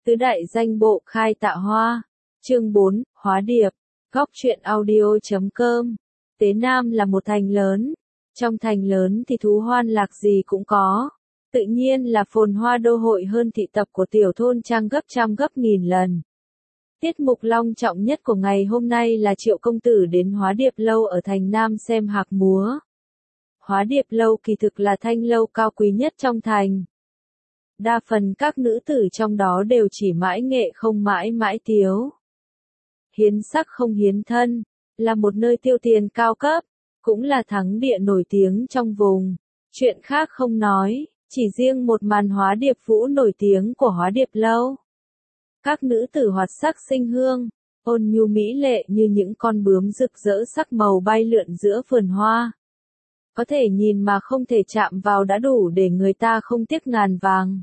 Tứ đại danh bộ khai tạ hoa. Chương 4, Hóa điệp. Góc truyện audio.com. Tế Nam là một thành lớn. Trong thành lớn thì thú hoan lạc gì cũng có. Tự nhiên là phồn hoa đô hội hơn thị tập của tiểu thôn trang gấp trăm gấp nghìn lần. Tiết mục long trọng nhất của ngày hôm nay là Triệu công tử đến Hóa Điệp lâu ở thành Nam xem hạc múa. Hóa Điệp lâu kỳ thực là thanh lâu cao quý nhất trong thành. Đa phần các nữ tử trong đó đều chỉ mãi nghệ không mãi mãi tiếu. Hiến sắc không hiến thân, là một nơi tiêu tiền cao cấp, cũng là thắng địa nổi tiếng trong vùng. Chuyện khác không nói, chỉ riêng một màn hóa điệp vũ nổi tiếng của Hóa Điệp lâu. Các nữ tử hoạt sắc xinh hương, ôn nhu mỹ lệ như những con bướm rực rỡ sắc màu bay lượn giữa vườn hoa. Có thể nhìn mà không thể chạm vào đã đủ để người ta không tiếc ngàn vàng.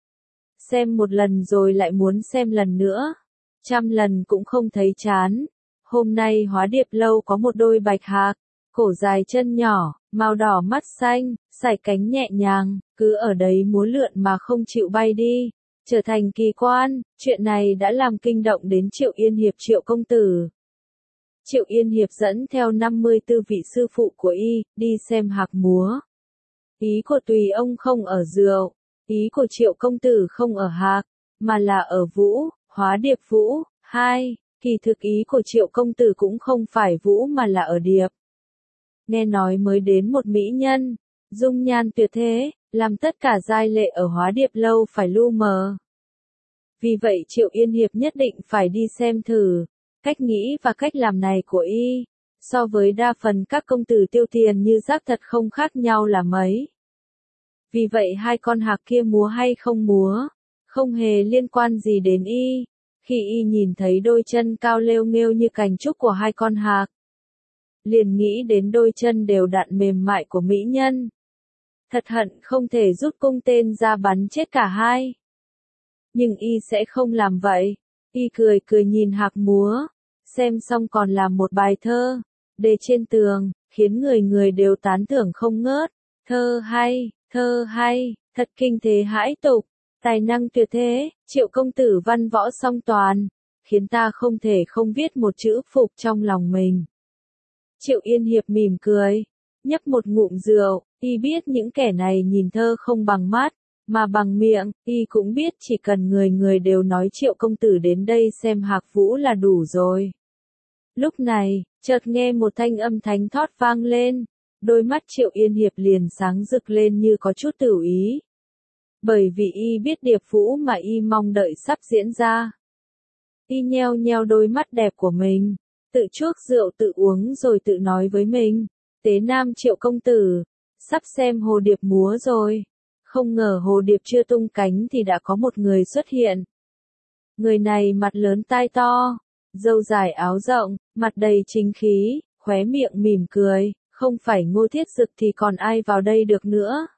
Xem một lần rồi lại muốn xem lần nữa. 100 lần cũng không thấy chán. Hôm nay Hóa Điệp lâu có một đôi bạch hạc, cổ dài chân nhỏ, màu đỏ mắt xanh, sải cánh nhẹ nhàng, cứ ở đấy múa lượn mà không chịu bay đi, trở thành kỳ quan. Chuyện này đã làm kinh động đến Triệu Yên Hiệp Triệu công tử. Triệu Yên Hiệp dẫn theo 54 vị sư phụ của y, đi xem hạc múa. Ý của tùy ông không ở rượu, ý của Triệu công tử không ở hạc, mà là ở vũ, Hóa Điệp vũ. Kỳ thực ý của Triệu công tử cũng không phải vũ mà là ở điệp. Nghe nói mới đến một mỹ nhân, dung nhan tuyệt thế, làm tất cả giai lệ ở Hóa Điệp lâu phải lu mờ. Vì vậy Triệu Yên Hiệp nhất định phải đi xem thử. Cách nghĩ và cách làm này của y, so với đa phần các công tử tiêu tiền như rác thật không khác nhau là mấy. Vì vậy hai con hạc kia múa hay không múa, không hề liên quan gì đến y. Khi y nhìn thấy đôi chân cao lêu nghêu như cành trúc của hai con hạc, liền nghĩ đến đôi chân đều đặn mềm mại của mỹ nhân. Thật hận không thể rút cung tên ra bắn chết cả hai. Nhưng y sẽ không làm vậy. Y cười cười nhìn hạc múa, xem xong còn làm một bài thơ, đề trên tường, khiến người người đều tán thưởng không ngớt. Thơ hay, thật kinh thế hãi tục, tài năng tuyệt thế, Triệu công tử văn võ song toàn, khiến ta không thể không viết một chữ phục trong lòng mình. Triệu Yên Hiệp mỉm cười, nhấp một ngụm rượu, y biết những kẻ này nhìn thơ không bằng mắt, mà bằng miệng, y cũng biết chỉ cần người người đều nói Triệu công tử đến đây xem hạc vũ là đủ rồi. Lúc này, chợt nghe một thanh âm thánh thót vang lên, đôi mắt Triệu Yên Hiệp liền sáng rực lên như có chút tửu ý. Bởi vì y biết điệp vũ mà y mong đợi sắp diễn ra. Y nheo nheo đôi mắt đẹp của mình, tự chuốc rượu tự uống rồi tự nói với mình, Tế Nam Triệu công tử, sắp xem hồ điệp múa rồi. Không ngờ hồ điệp chưa tung cánh thì đã có một người xuất hiện. Người này mặt lớn tai to, râu dài áo rộng, mặt đầy chính khí, khóe miệng mỉm cười, không phải Ngô Thiết Dực thì còn ai vào đây được nữa.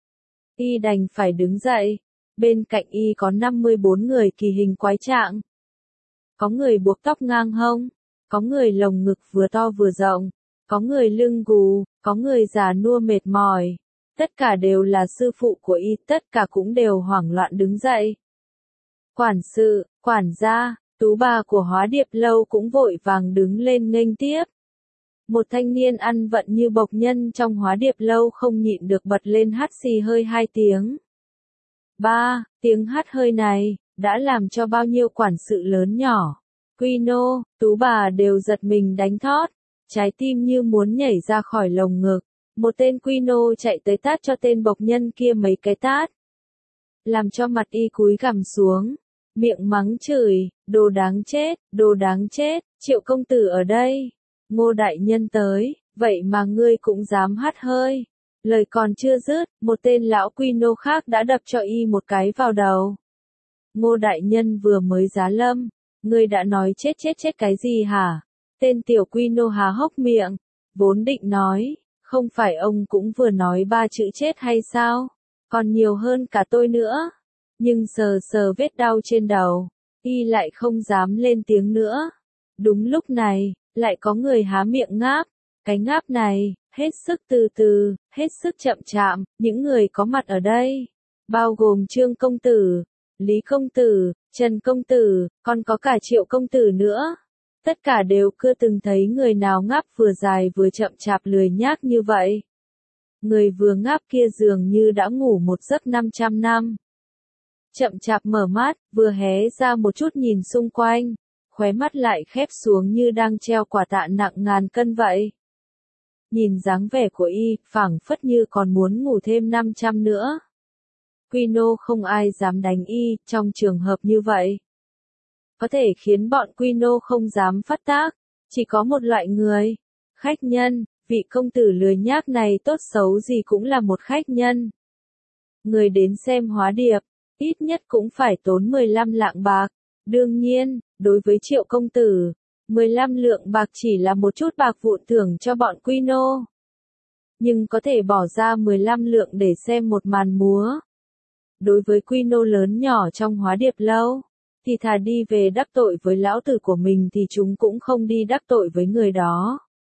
Y đành phải đứng dậy, bên cạnh y có 54 người kỳ hình quái trạng. Có người buộc tóc ngang hông, có người lồng ngực vừa to vừa rộng, có người lưng gù, có người già nua mệt mỏi. Tất cả đều là sư phụ của y, tất cả cũng đều hoảng loạn đứng dậy. Quản sự, quản gia, tú bà của Hóa Điệp lâu cũng vội vàng đứng lên nghênh tiếp. Một thanh niên ăn vận như bộc nhân trong Hóa Điệp lâu không nhịn được bật lên hắt xì hơi 2 tiếng. Tiếng hắt hơi này, đã làm cho bao nhiêu quản sự lớn nhỏ, quy nô, tú bà đều giật mình đánh thót, trái tim như muốn nhảy ra khỏi lồng ngực. Một tên quy nô chạy tới tát cho tên bộc nhân kia mấy cái tát, làm cho mặt y cúi gằm xuống, miệng mắng chửi, đồ đáng chết, Triệu công tử ở đây, Ngô đại nhân tới, vậy mà ngươi cũng dám hắt hơi. Lời còn chưa dứt, một tên lão quy nô khác đã đập cho y một cái vào đầu. Ngô đại nhân vừa mới giá lâm, ngươi đã nói chết cái gì hả? Tên tiểu quy nô há hốc miệng, vốn định nói, không phải ông cũng vừa nói 3 chữ chết hay sao? Còn nhiều hơn cả tôi nữa. Nhưng sờ sờ vết đau trên đầu, y lại không dám lên tiếng nữa. Đúng lúc này, lại có người há miệng ngáp. Cái ngáp này, hết sức từ từ, hết sức chậm chạm, những người có mặt ở đây, bao gồm Trương công tử, Lý công tử, Trần công tử, còn có cả Triệu công tử nữa. Tất cả đều chưa từng thấy người nào ngáp vừa dài vừa chậm chạp lười nhác như vậy. Người vừa ngáp kia dường như đã ngủ một giấc 500 năm. Chậm chạp mở mắt, vừa hé ra một chút nhìn xung quanh, khóe mắt lại khép xuống như đang treo quả tạ nặng ngàn cân vậy. Nhìn dáng vẻ của y, phảng phất như còn muốn ngủ thêm 500 nữa. Quino không ai dám đánh y, trong trường hợp như vậy. Có thể khiến bọn Quino không dám phát tác, chỉ có một loại người. Khách nhân, vị công tử lười nhác này tốt xấu gì cũng là một khách nhân. Người đến xem hóa điệp, ít nhất cũng phải tốn 15 lạng bạc. Đương nhiên, đối với Triệu công tử, 15 lượng bạc chỉ là một chút bạc vụn thưởng cho bọn Quino. Nhưng có thể bỏ ra 15 lượng để xem một màn múa. Đối với Quino lớn nhỏ trong hóa điệp lâu, thì thà đi về đắc tội với lão tử của mình thì chúng cũng không đi đắc tội với người đó.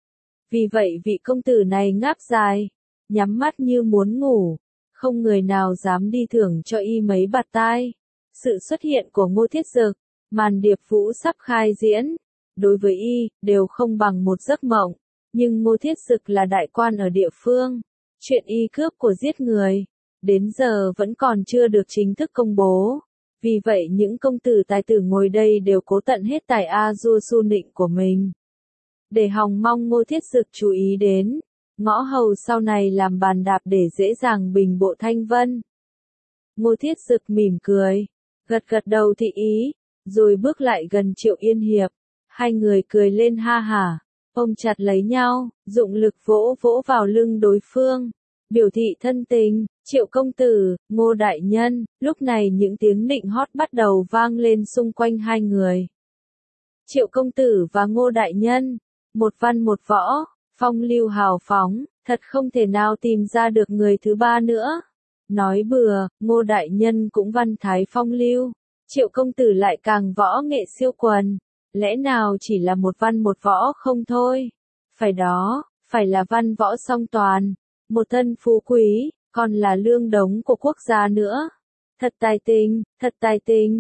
Vì vậy vị công tử này ngáp dài, nhắm mắt như muốn ngủ, không người nào dám đi thưởng cho y mấy bạt tai. Sự xuất hiện của Ngô Thiết Dực, màn điệp vũ sắp khai diễn, đối với y, đều không bằng một giấc mộng. Nhưng Ngô Thiết Dực là đại quan ở địa phương, chuyện y cướp của giết người, đến giờ vẫn còn chưa được chính thức công bố. Vì vậy những công tử tài tử ngồi đây đều cố tận hết tài A-dua su nịnh của mình. Để hòng mong Ngô Thiết Dực chú ý đến, ngõ hầu sau này làm bàn đạp để dễ dàng bình bộ thanh vân. Ngô Thiết Dực mỉm cười, gật gật đầu thị ý, rồi bước lại gần Triệu Yên Hiệp. Hai người cười lên ha hả, ôm chặt lấy nhau, dụng lực vỗ vỗ vào lưng đối phương, biểu thị thân tình. Triệu công tử, Ngô đại nhân, lúc này những tiếng nịnh hót bắt đầu vang lên xung quanh hai người. Triệu công tử và Ngô đại nhân, một văn một võ, phong lưu hào phóng, thật không thể nào tìm ra được người thứ ba nữa. Nói bừa, Ngô đại nhân cũng văn thái phong lưu, Triệu công tử lại càng võ nghệ siêu quần, lẽ nào chỉ là một văn một võ không thôi? Phải đó, phải là văn võ song toàn, một thân phú quý, còn là lương đống của quốc gia nữa. Thật tài tình,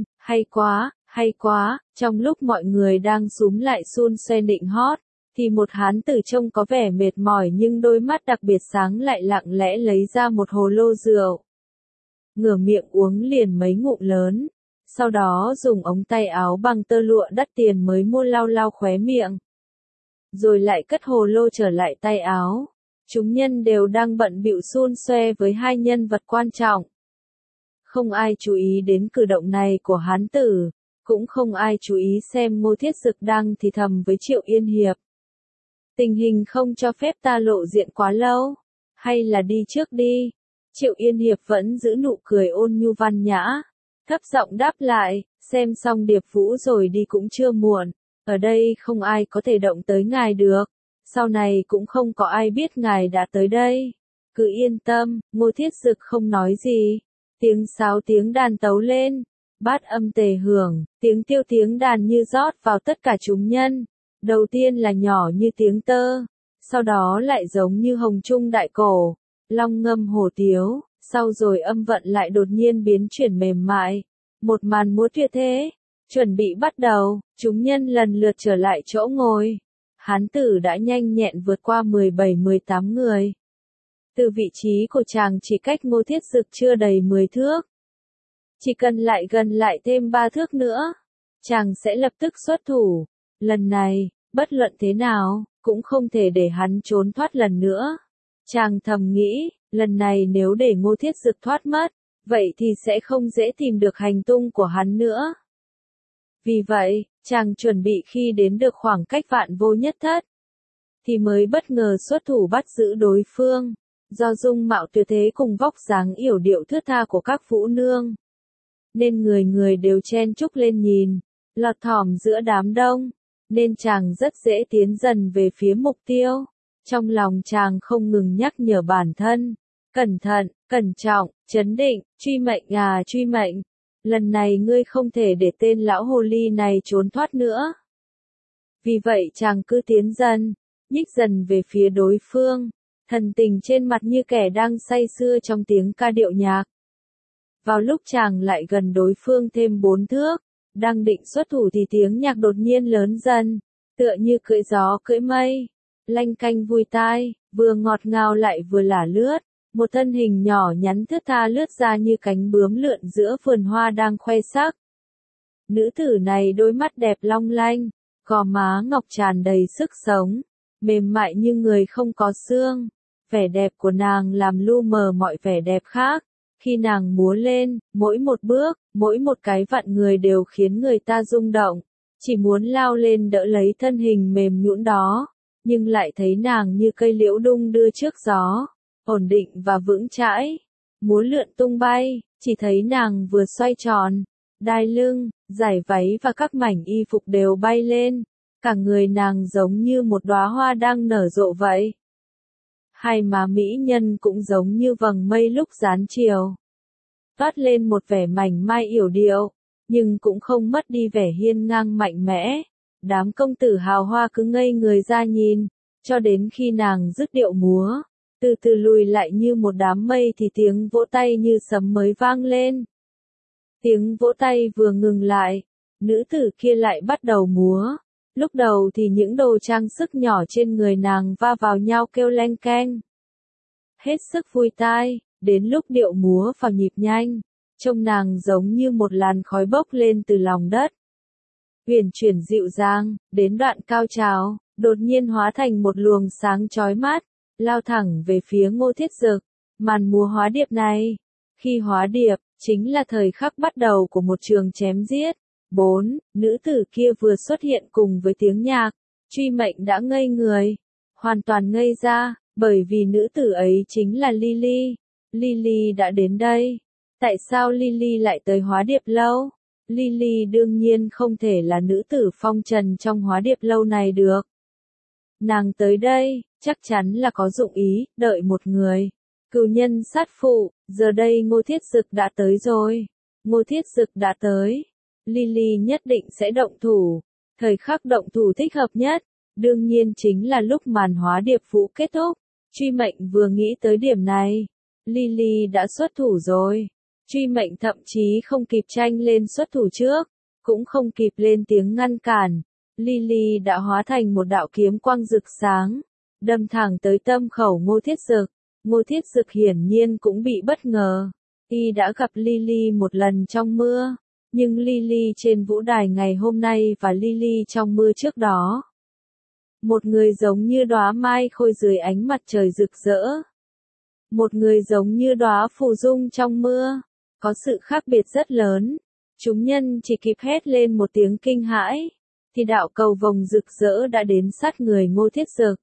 hay quá, trong lúc mọi người đang xúm lại xun xoe nịnh hót, thì một hán tử trông có vẻ mệt mỏi nhưng đôi mắt đặc biệt sáng lại lặng lẽ lấy ra một hồ lô rượu. Ngửa miệng uống liền mấy ngụm lớn, sau đó dùng ống tay áo bằng tơ lụa đắt tiền mới mua lau lau khóe miệng. Rồi lại cất hồ lô trở lại tay áo. Chúng nhân đều đang bận bịu xun xoe với hai nhân vật quan trọng. Không ai chú ý đến cử động này của hán tử, cũng không ai chú ý xem Ngô Thiết Dực đang thì thầm với Triệu Yên Hiệp. Tình hình không cho phép ta lộ diện quá lâu, hay là đi trước đi. Triệu Yên Hiệp vẫn giữ nụ cười ôn nhu văn nhã, thấp giọng đáp lại, xem xong điệp vũ rồi đi cũng chưa muộn, ở đây không ai có thể động tới ngài được. Sau này cũng không có ai biết ngài đã tới đây. Cứ yên tâm, Ngô Thiết Dực không nói gì. Tiếng sáo tiếng đàn tấu lên, bát âm tề hưởng, tiếng tiêu tiếng đàn như rót vào tất cả chúng nhân. Đầu tiên là nhỏ như tiếng tơ, sau đó lại giống như hồng trung đại cổ, long ngâm hổ tiếu, sau rồi âm vận lại đột nhiên biến chuyển mềm mại. Một màn múa tuyệt thế, chuẩn bị bắt đầu, chúng nhân lần lượt trở lại chỗ ngồi. Hán tử đã nhanh nhẹn vượt qua 17-18 người. Từ vị trí của chàng chỉ cách Ngô Thiết Dực chưa đầy 10 thước. Chỉ cần lại gần lại thêm 3 thước nữa, chàng sẽ lập tức xuất thủ. Lần này, bất luận thế nào, cũng không thể để hắn trốn thoát lần nữa. Chàng thầm nghĩ, lần này nếu để Ngô Thiết Dực thoát mất, vậy thì sẽ không dễ tìm được hành tung của hắn nữa. Vì vậy, chàng chuẩn bị khi đến được khoảng cách vạn vô nhất thất, thì mới bất ngờ xuất thủ bắt giữ đối phương. Do dung mạo tuyệt thế cùng vóc dáng yểu điệu thướt tha của các vũ nương, nên người người đều chen chúc lên nhìn, lọt thỏm giữa đám đông, nên chàng rất dễ tiến dần về phía mục tiêu. Trong lòng chàng không ngừng nhắc nhở bản thân, cẩn thận, cẩn trọng, trấn định, truy mệnh. Lần này ngươi không thể để tên lão hồ ly này trốn thoát nữa. Vì vậy chàng cứ tiến dần, nhích dần về phía đối phương, thần tình trên mặt như kẻ đang say sưa trong tiếng ca điệu nhạc. Vào lúc chàng lại gần đối phương thêm 4 thước, Đang định xuất thủ thì tiếng nhạc đột nhiên lớn dần, tựa như cưỡi gió cưỡi mây, lanh canh vui tai, vừa ngọt ngào lại vừa lả lướt. Một thân hình nhỏ nhắn thướt tha lướt ra như cánh bướm lượn giữa vườn hoa đang khoe sắc. Nữ tử này đôi mắt đẹp long lanh, gò má ngọc tràn đầy sức sống, mềm mại như người không có xương. Vẻ đẹp của nàng làm lu mờ mọi vẻ đẹp khác. Khi nàng múa lên, mỗi một bước, mỗi một cái vặn người đều khiến người ta rung động. Chỉ muốn lao lên đỡ lấy thân hình mềm nhũn đó, nhưng lại thấy nàng như cây liễu đung đưa trước gió, ổn định và vững chãi. Múa lượn tung bay, chỉ thấy nàng vừa xoay tròn, đai lưng, dải váy và các mảnh y phục đều bay lên. Cả người nàng giống như một đóa hoa đang nở rộ vậy. Hai má mỹ nhân cũng giống như vầng mây lúc giáng chiều. Toát lên một vẻ mảnh mai yểu điệu, nhưng cũng không mất đi vẻ hiên ngang mạnh mẽ. Đám công tử hào hoa cứ ngây người ra nhìn, cho đến khi nàng dứt điệu múa, từ từ lùi lại như một đám mây thì tiếng vỗ tay như sấm mới vang lên. Tiếng vỗ tay vừa ngừng lại, nữ tử kia lại bắt đầu múa. Lúc đầu thì những đồ trang sức nhỏ trên người nàng va vào nhau kêu leng keng. Hết sức vui tai, đến lúc điệu múa vào nhịp nhanh, trông nàng giống như một làn khói bốc lên từ lòng đất. Huyền chuyển dịu dàng, đến đoạn cao trào, đột nhiên hóa thành một luồng sáng chói mắt, lao thẳng về phía Ngô Thiết Dực. Màn múa hóa điệp này, khi hóa điệp, chính là thời khắc bắt đầu của một trường chém giết. 4. Nữ tử kia vừa xuất hiện cùng với tiếng nhạc, Truy Mệnh đã ngây người, hoàn toàn ngây ra, bởi vì nữ tử ấy chính là Lily. Lily đã đến đây. Tại sao Lily lại tới hóa điệp lâu? Lily đương nhiên không thể là nữ tử phong trần trong hóa điệp lâu này được. Nàng tới đây, chắc chắn là có dụng ý, đợi một người. Cừu nhân sát phụ, giờ đây Ngô Thiết Dực đã tới rồi. Ngô Thiết Dực đã tới. Lily nhất định sẽ động thủ. Thời khắc động thủ thích hợp nhất, đương nhiên chính là lúc màn hóa điệp vũ kết thúc. Truy Mệnh vừa nghĩ tới điểm này, Lily đã xuất thủ rồi. Truy Mệnh thậm chí không kịp tranh lên xuất thủ trước, cũng không kịp lên tiếng ngăn cản. Lily đã hóa thành một đạo kiếm quang rực sáng, đâm thẳng tới tâm khẩu Ngô Thiết Dực. Ngô Thiết Dực hiển nhiên cũng bị bất ngờ. Y đã gặp Lily một lần trong mưa, nhưng Lily trên vũ đài ngày hôm nay và Lily trong mưa trước đó. Một người giống như đóa mai khôi dưới ánh mặt trời rực rỡ. Một người giống như đóa phù dung trong mưa. Có sự khác biệt rất lớn. Chúng nhân chỉ kịp hét lên một tiếng kinh hãi, thì đạo cầu vồng rực rỡ đã đến sát người Ngô Thiết Dực.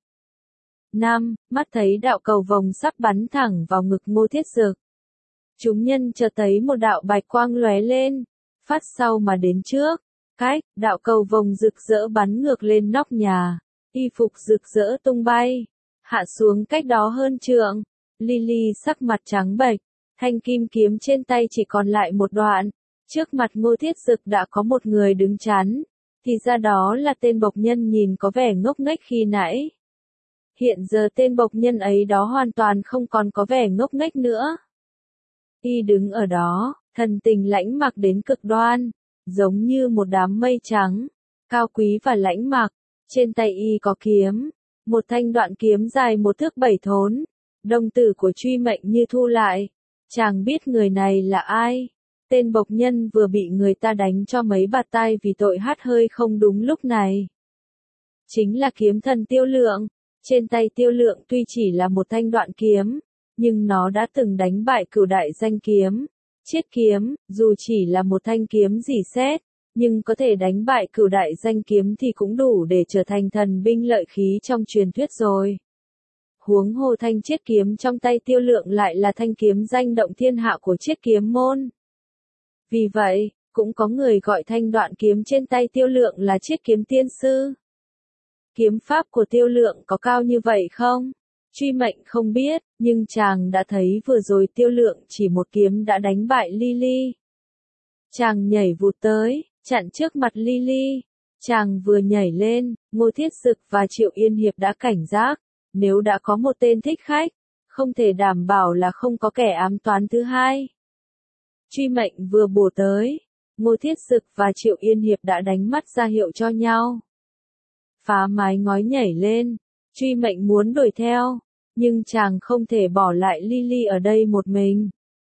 5. Mắt thấy đạo cầu vồng sắp bắn thẳng vào ngực Ngô Thiết Dực. Chúng nhân chợt thấy một đạo bạch quang lóe lên, phát sau mà đến trước. Cách, đạo cầu vồng rực rỡ bắn ngược lên nóc nhà, y phục rực rỡ tung bay, hạ xuống cách đó hơn trượng. Lily sắc mặt trắng bệch, thanh kim kiếm trên tay chỉ còn lại một đoạn. Trước mặt Ngô Thiết Dực đã có một người đứng chắn, thì ra đó là tên bộc nhân nhìn có vẻ ngốc nghếch khi nãy. Hiện giờ tên bộc nhân ấy đó hoàn toàn không còn có vẻ ngốc nghếch nữa. Y đứng ở đó, thần tình lãnh mặc đến cực đoan, giống như một đám mây trắng, cao quý và lãnh mặc. Trên tay y có kiếm, một thanh đoạn kiếm dài 1 thước 7 thốn. Đồng tử của Truy Mệnh như thu lại. Chàng biết người này là ai? Tên bộc nhân vừa bị người ta đánh cho mấy bạt tai vì tội hắt hơi không đúng lúc này. Chính là kiếm thần Tiêu Lượng. Trên tay Tiêu Lượng tuy chỉ là một thanh đoạn kiếm, nhưng nó đã từng đánh bại cửu đại danh kiếm. Chiết kiếm, dù chỉ là một thanh kiếm rỉ sét, nhưng có thể đánh bại cửu đại danh kiếm thì cũng đủ để trở thành thần binh lợi khí trong truyền thuyết rồi. Huống hồ thanh chiết kiếm trong tay Tiêu Lượng lại là thanh kiếm danh động thiên hạ của chiết kiếm môn. Vì vậy, cũng có người gọi thanh đoạn kiếm trên tay Tiêu Lượng là chiết kiếm tiên sư. Kiếm pháp của Tiêu Lượng có cao như vậy không? Truy Mệnh không biết, nhưng chàng đã thấy vừa rồi Tiêu Lượng chỉ một kiếm đã đánh bại Lily. Chàng nhảy vụt tới, chặn trước mặt Lily. Chàng vừa nhảy lên, Ngô Thiết Dực và Triệu Yên Hiệp đã cảnh giác. Nếu đã có một tên thích khách, không thể đảm bảo là không có kẻ ám toán thứ hai. Truy Mệnh vừa bổ tới, Ngô Thiết Dực và Triệu Yên Hiệp đã đánh mắt ra hiệu cho nhau. Phá mái ngói nhảy lên, Truy Mệnh muốn đuổi theo, nhưng chàng không thể bỏ lại Lily ở đây một mình.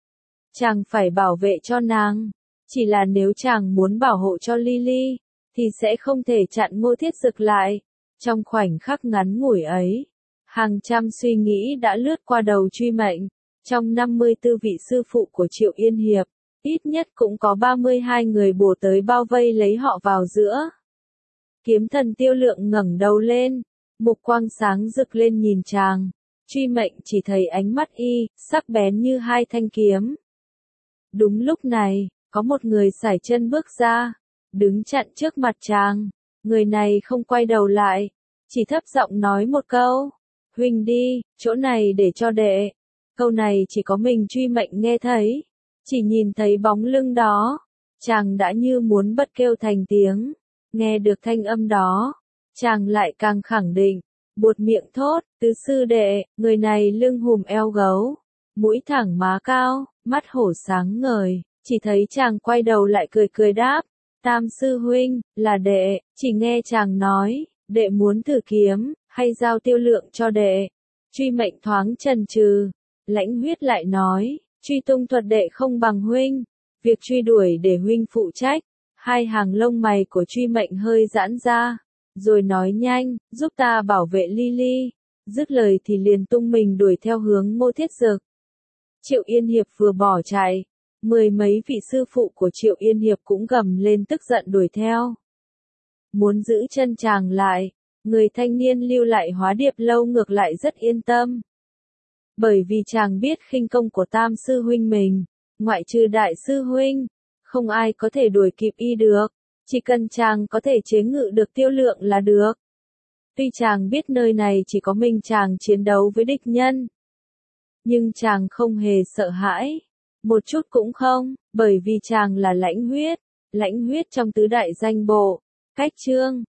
Chàng phải bảo vệ cho nàng, chỉ là nếu chàng muốn bảo hộ cho Lily, thì sẽ không thể chặn Ngô Thiết Dực lại. Trong khoảnh khắc ngắn ngủi ấy, hàng trăm suy nghĩ đã lướt qua đầu Truy Mệnh. Trong 54 vị sư phụ của Triệu Yên Hiệp, ít nhất cũng có 32 người bổ tới bao vây lấy họ vào giữa. Kiếm thần Tiêu Lượng ngẩng đầu lên, mục quang sáng rực lên nhìn chàng. Truy Mệnh chỉ thấy ánh mắt y, sắc bén như hai thanh kiếm. Đúng lúc này, có một người sải chân bước ra, đứng chặn trước mặt chàng. Người này không quay đầu lại, chỉ thấp giọng nói một câu, huynh đi, chỗ này để cho đệ. Câu này chỉ có mình Truy Mệnh nghe thấy, chỉ nhìn thấy bóng lưng đó, chàng đã như muốn bật kêu thành tiếng. Nghe được thanh âm đó, chàng lại càng khẳng định, buột miệng thốt, tứ sư đệ. Người này lưng hùm eo gấu, mũi thẳng má cao, mắt hổ sáng ngời, chỉ thấy chàng quay đầu lại cười cười đáp, Tam sư huynh, là đệ. Chỉ nghe chàng nói, đệ muốn thử kiếm, hay giao Tiêu Lượng cho đệ. Truy Mệnh thoáng chần chừ, Lãnh Huyết lại nói, truy tung thuật đệ không bằng huynh, việc truy đuổi để huynh phụ trách. Hai hàng lông mày của Truy Mệnh hơi giãn ra, rồi nói nhanh, giúp ta bảo vệ Lily. Dứt lời thì liền tung mình đuổi theo hướng Ngô Thiết Dực. Triệu Yên Hiệp vừa bỏ chạy, mười mấy vị sư phụ của Triệu Yên Hiệp cũng gầm lên tức giận đuổi theo. Muốn giữ chân chàng lại, người thanh niên lưu lại Hóa Điệp lâu ngược lại rất yên tâm. Bởi vì chàng biết khinh công của Tam sư huynh mình, ngoại trừ Đại sư huynh, không ai có thể đuổi kịp y được, chỉ cần chàng có thể chế ngự được Tiêu Lượng là được. Tuy chàng biết nơi này chỉ có mình chàng chiến đấu với địch nhân, nhưng chàng không hề sợ hãi, một chút cũng không, bởi vì chàng là Lãnh Huyết trong tứ đại danh bộ, cách chương.